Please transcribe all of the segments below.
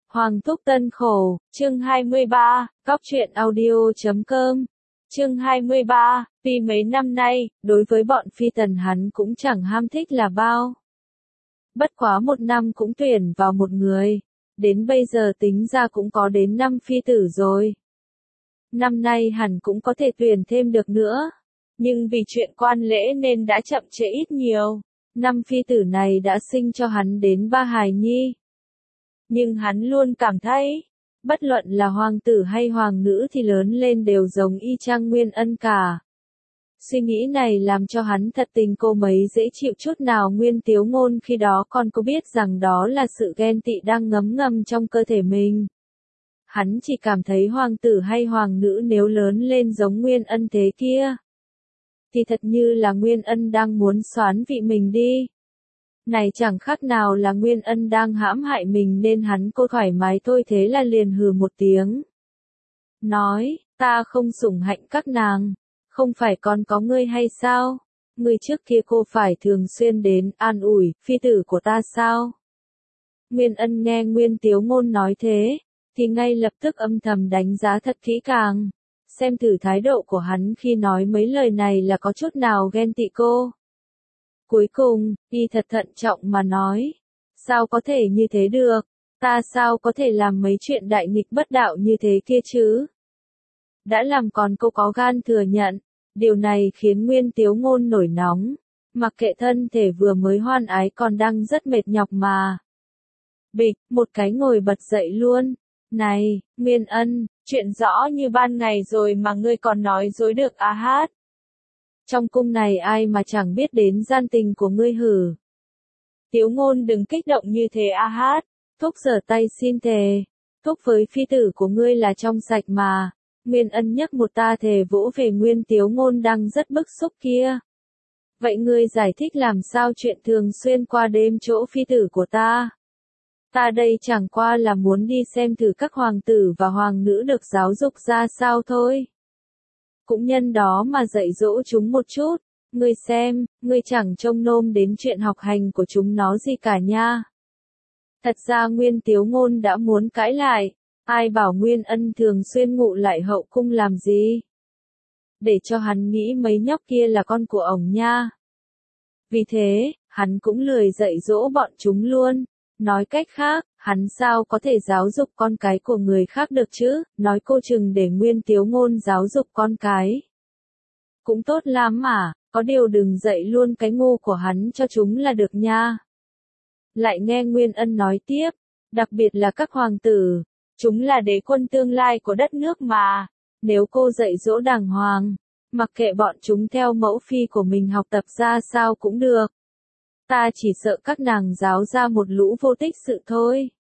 Hoàng Thúc Tân Khổ, chương 23, Cóc truyện audio.com. Chương 23, vì mấy năm nay, đối với bọn phi tần hắn cũng chẳng ham thích là bao. Bất quá một năm cũng tuyển vào một người, đến bây giờ tính ra cũng có đến 5 phi tử rồi. Năm nay hẳn cũng có thể tuyển thêm được nữa, nhưng vì chuyện quan lễ nên đã chậm trễ ít nhiều. 5 phi tử này đã sinh cho hắn đến 3 hài nhi. Nhưng hắn luôn cảm thấy, bất luận là hoàng tử hay hoàng nữ thì lớn lên đều giống y chang Nguyên Ân cả. Suy nghĩ này làm cho hắn thật tình cô mấy dễ chịu chút nào. Nguyên Tiếu Ngôn khi đó còn có biết rằng đó là sự ghen tị đang ngấm ngầm trong cơ thể mình. Hắn chỉ cảm thấy hoàng tử hay hoàng nữ nếu lớn lên giống Nguyên Ân thế kia, thì thật như là Nguyên Ân đang muốn xoán vị mình đi. Này chẳng khác nào là Nguyên Ân đang hãm hại mình nên hắn cô thoải mái thôi, thế là liền hừ một tiếng. Nói, ta không sủng hạnh các nàng, không phải còn có ngươi hay sao? Ngươi trước kia cô phải thường xuyên đến an ủi phi tử của ta sao? Nguyên Ân nghe Nguyên Tiếu Ngôn nói thế, thì ngay lập tức âm thầm đánh giá thật kỹ càng, xem thử thái độ của hắn khi nói mấy lời này là có chút nào ghen tị cô. Cuối cùng, y thật thận trọng mà nói, sao có thể như thế được, ta sao có thể làm mấy chuyện đại nghịch bất đạo như thế kia chứ? Đã làm còn cô có gan thừa nhận, điều này khiến Nguyên Tiếu Ngôn nổi nóng, mặc kệ thân thể vừa mới hoan ái còn đang rất mệt nhọc mà. Bịch, một cái ngồi bật dậy luôn, này, Nguyên Ân, chuyện rõ như ban ngày rồi mà ngươi còn nói dối được à hát? Trong cung này ai mà chẳng biết đến gian tình của ngươi hử? Tiếu Ngôn đừng kích động như thế a hát, Thúc giở tay xin thề, Thúc với phi tử của ngươi là trong sạch mà. Nguyên Ân nhấc một ta thề vỗ về Nguyên Tiếu Ngôn đang rất bức xúc kia. Vậy ngươi giải thích làm sao chuyện thường xuyên qua đêm chỗ phi tử của ta? Ta đây chẳng qua là muốn đi xem thử các hoàng tử và hoàng nữ được giáo dục ra sao thôi. Cũng nhân đó mà dạy dỗ chúng một chút, ngươi xem, ngươi chẳng trông nom đến chuyện học hành của chúng nó gì cả nha. Thật ra Nguyên Tiếu Ngôn đã muốn cãi lại, ai bảo Nguyên Ân thường xuyên ngụ lại hậu cung làm gì? Để cho hắn nghĩ mấy nhóc kia là con của ổng nha. Vì thế, hắn cũng lười dạy dỗ bọn chúng luôn. Nói cách khác, hắn sao có thể giáo dục con cái của người khác được chứ, nói cô chừng để Nguyên Tiếu Ngôn giáo dục con cái. Cũng tốt lắm mà, có điều đừng dạy luôn cái ngu của hắn cho chúng là được nha. Lại nghe Nguyên Ân nói tiếp, đặc biệt là các hoàng tử, chúng là đế quân tương lai của đất nước mà, nếu cô dạy dỗ đàng hoàng, mặc kệ bọn chúng theo mẫu phi của mình học tập ra sao cũng được. Ta chỉ sợ các nàng giáo ra một lũ vô tích sự thôi.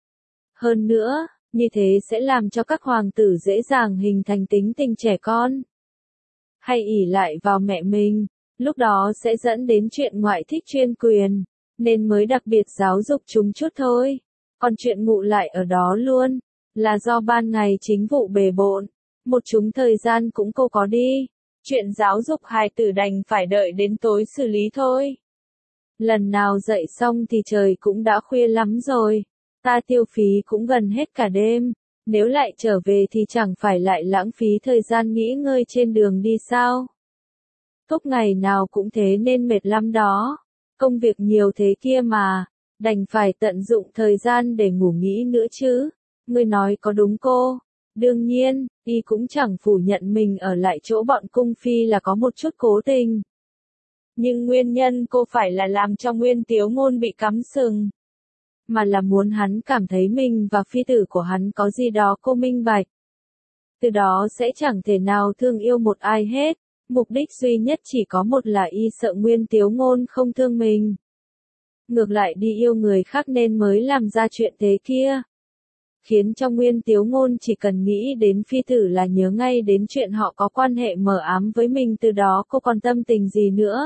Hơn nữa, như thế sẽ làm cho các hoàng tử dễ dàng hình thành tính tình trẻ con, hay ỷ lại vào mẹ mình, lúc đó sẽ dẫn đến chuyện ngoại thích chuyên quyền, nên mới đặc biệt giáo dục chúng chút thôi. Còn chuyện ngụ lại ở đó luôn, là do ban ngày chính vụ bề bộn, một chúng thời gian cũng cô có đi, chuyện giáo dục hài tử đành phải đợi đến tối xử lý thôi. Lần nào dậy xong thì trời cũng đã khuya lắm rồi, ta tiêu phí cũng gần hết cả đêm, nếu lại trở về thì chẳng phải lại lãng phí thời gian nghỉ ngơi trên đường đi sao? Thúc ngày nào cũng thế nên mệt lắm đó, công việc nhiều thế kia mà, đành phải tận dụng thời gian để ngủ nghỉ nữa chứ, ngươi nói có đúng cô? Đương nhiên, y cũng chẳng phủ nhận mình ở lại chỗ bọn cung phi là có một chút cố tình. Nhưng nguyên nhân cô phải là làm cho Nguyên Tiếu Ngôn bị cắm sừng, mà là muốn hắn cảm thấy mình và phi tử của hắn có gì đó cô minh bạch. Từ đó sẽ chẳng thể nào thương yêu một ai hết, mục đích duy nhất chỉ có một là y sợ Nguyên Tiếu Ngôn không thương mình. Ngược lại đi yêu người khác nên mới làm ra chuyện thế kia. Khiến cho Nguyên Tiếu Ngôn chỉ cần nghĩ đến phi tử là nhớ ngay đến chuyện họ có quan hệ mờ ám với mình, từ đó cô còn tâm tình gì nữa.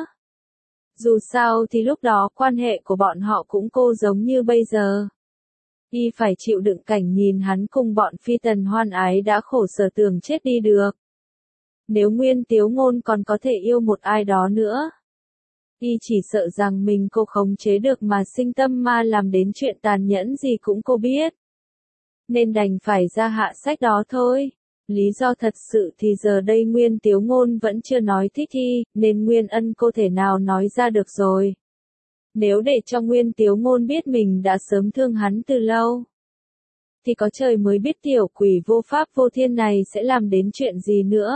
Dù sao thì lúc đó quan hệ của bọn họ cũng cô giống như bây giờ. Y phải chịu đựng cảnh nhìn hắn cùng bọn phi tần hoan ái đã khổ sở tưởng chết đi được. Nếu Nguyên Tiếu Ngôn còn có thể yêu một ai đó nữa, y chỉ sợ rằng mình cô khống chế được mà sinh tâm ma làm đến chuyện tàn nhẫn gì cũng cô biết. nên đành phải ra hạ sách đó thôi. Lý do thật sự thì giờ đây Nguyên Tiếu Ngôn vẫn chưa nói thích y, nên Nguyên Ân cô thể nào nói ra được rồi. Nếu để cho Nguyên Tiếu Ngôn biết mình đã sớm thương hắn từ lâu, thì có trời mới biết tiểu quỷ vô pháp vô thiên này sẽ làm đến chuyện gì nữa.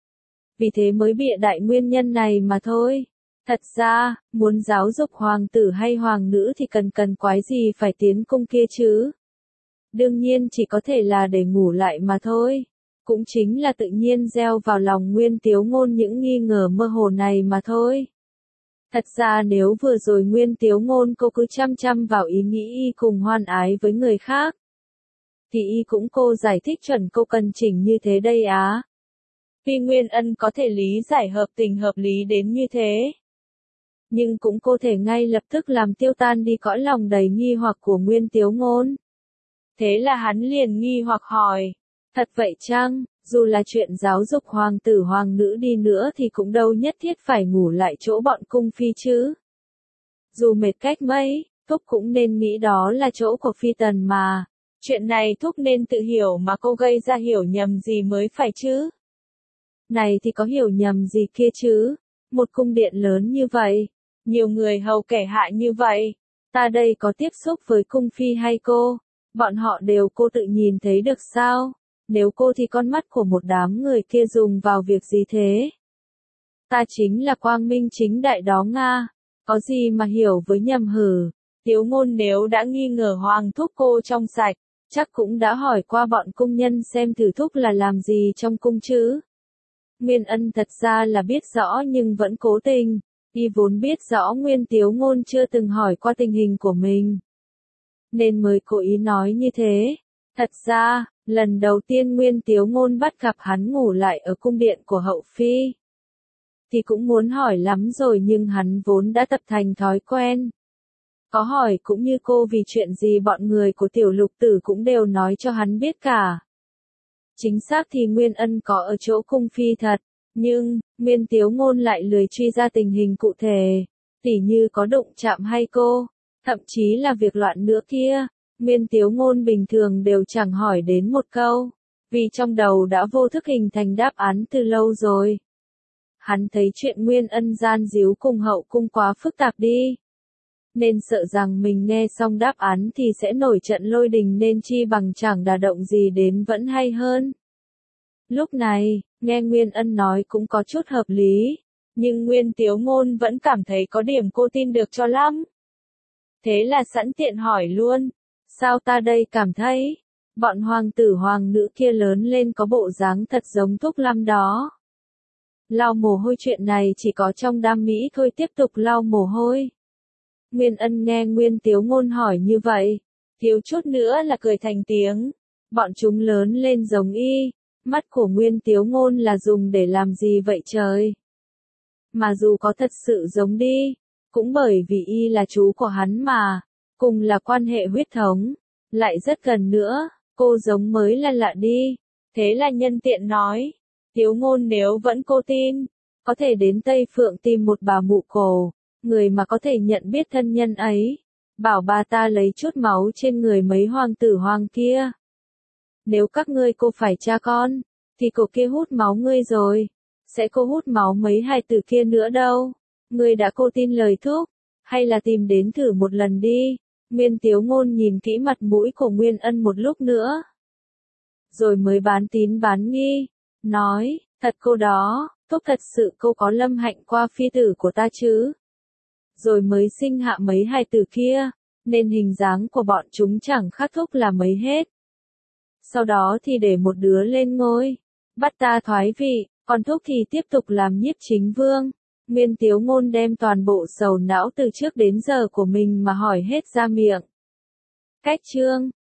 Vì thế mới bịa đại nguyên nhân này mà thôi. Thật ra, muốn giáo dục hoàng tử hay hoàng nữ thì cần quái gì phải tiến cung kia chứ. Đương nhiên chỉ có thể là để ngủ lại mà thôi. Cũng chính là tự nhiên gieo vào lòng Nguyên Tiếu Ngôn những nghi ngờ mơ hồ này mà thôi. Thật ra nếu vừa rồi Nguyên Tiếu Ngôn cô cứ chăm vào ý nghĩ y cùng hoan ái với người khác, thì y cũng cô giải thích chuẩn cô cần chỉnh như thế đây á. Vì Nguyên Ân có thể lý giải hợp tình hợp lý đến như thế, nhưng cũng cô thể ngay lập tức làm tiêu tan đi cõi lòng đầy nghi hoặc của Nguyên Tiếu Ngôn. Thế là hắn liền nghi hoặc hỏi, thật vậy chăng, dù là chuyện giáo dục hoàng tử hoàng nữ đi nữa thì cũng đâu nhất thiết phải ngủ lại chỗ bọn cung phi chứ. Dù mệt cách mấy, Thúc cũng nên nghĩ đó là chỗ của phi tần mà. Chuyện này Thúc nên tự hiểu mà cô gây ra hiểu nhầm gì mới phải chứ. Này thì có hiểu nhầm gì kia chứ, một cung điện lớn như vậy, nhiều người hầu kẻ hạ như vậy, ta đây có tiếp xúc với cung phi hay cô, bọn họ đều cô tự nhìn thấy được sao, nếu cô thì con mắt của một đám người kia dùng vào việc gì thế? Ta chính là quang minh chính đại đó Nga, có gì mà hiểu với nhầm hử, Tiếu Ngôn nếu đã nghi ngờ hoàng thúc cô trong sạch, chắc cũng đã hỏi qua bọn cung nhân xem thử thúc là làm gì trong cung chứ. Nguyên Ân thật ra là biết rõ nhưng vẫn cố tình, y vốn biết rõ Nguyên Tiếu Ngôn chưa từng hỏi qua tình hình của mình, nên mới cố ý nói như thế. Thật ra, lần đầu tiên Nguyên Tiếu Ngôn bắt gặp hắn ngủ lại ở cung điện của hậu phi, thì cũng muốn hỏi lắm rồi nhưng hắn vốn đã tập thành thói quen. Có hỏi cũng như cô vì chuyện gì bọn người của tiểu lục tử cũng đều nói cho hắn biết cả. Chính xác thì Nguyên Ân có ở chỗ cung phi thật, nhưng, Nguyên Tiếu Ngôn lại lười truy ra tình hình cụ thể, tỉ như có đụng chạm hay cô, thậm chí là việc loạn nữa kia, Nguyên Tiếu Ngôn bình thường đều chẳng hỏi đến một câu, vì trong đầu đã vô thức hình thành đáp án từ lâu rồi. Hắn thấy chuyện Nguyên Ân gian díu cùng hậu cung quá phức tạp đi, nên sợ rằng mình nghe xong đáp án thì sẽ nổi trận lôi đình nên chi bằng chẳng đả động gì đến vẫn hay hơn. Lúc này, nghe Nguyên Ân nói cũng có chút hợp lý, nhưng Nguyên Tiếu Ngôn vẫn cảm thấy có điểm cô tin được cho lắm. Thế là sẵn tiện hỏi luôn, sao ta đây cảm thấy, bọn hoàng tử hoàng nữ kia lớn lên có bộ dáng thật giống Thúc Lâm đó. Lau mồ hôi chuyện này chỉ có trong đam mỹ thôi tiếp tục lau mồ hôi. Nguyên Ân nghe Nguyên Tiếu Ngôn hỏi như vậy, thiếu chút nữa là cười thành tiếng, bọn chúng lớn lên giống y, mắt của Nguyên Tiếu Ngôn là dùng để làm gì vậy trời? Mà dù có thật sự giống đi, cũng bởi vì y là chú của hắn mà, cùng là quan hệ huyết thống, lại rất gần nữa, cô giống mới là lạ đi, thế là nhân tiện nói, Tiếu Ngôn nếu vẫn cô tin, có thể đến Tây Phượng tìm một bà mụ cổ, người mà có thể nhận biết thân nhân ấy, bảo bà ta lấy chút máu trên người mấy hoàng tử hoàng kia. Nếu các ngươi cô phải cha con, thì cô kia hút máu ngươi rồi, sẽ cô hút máu mấy hài tử kia nữa đâu, ngươi đã cô tin lời Thúc, hay là tìm đến thử một lần đi. Nguyên Tiếu Ngôn nhìn kỹ mặt mũi của Nguyên Ân một lúc nữa, rồi mới bán tín bán nghi, nói, thật cô đó, Thúc thật sự cô có lâm hạnh qua phi tử của ta chứ. Rồi mới sinh hạ mấy hài tử kia, nên hình dáng của bọn chúng chẳng khác Thúc là mấy hết. Sau đó thì để một đứa lên ngôi, bắt ta thoái vị, còn Thúc thì tiếp tục làm nhiếp chính vương. Nguyên Tiếu Ngôn đem toàn bộ sầu não từ trước đến giờ của mình mà hỏi hết ra miệng. Cách chương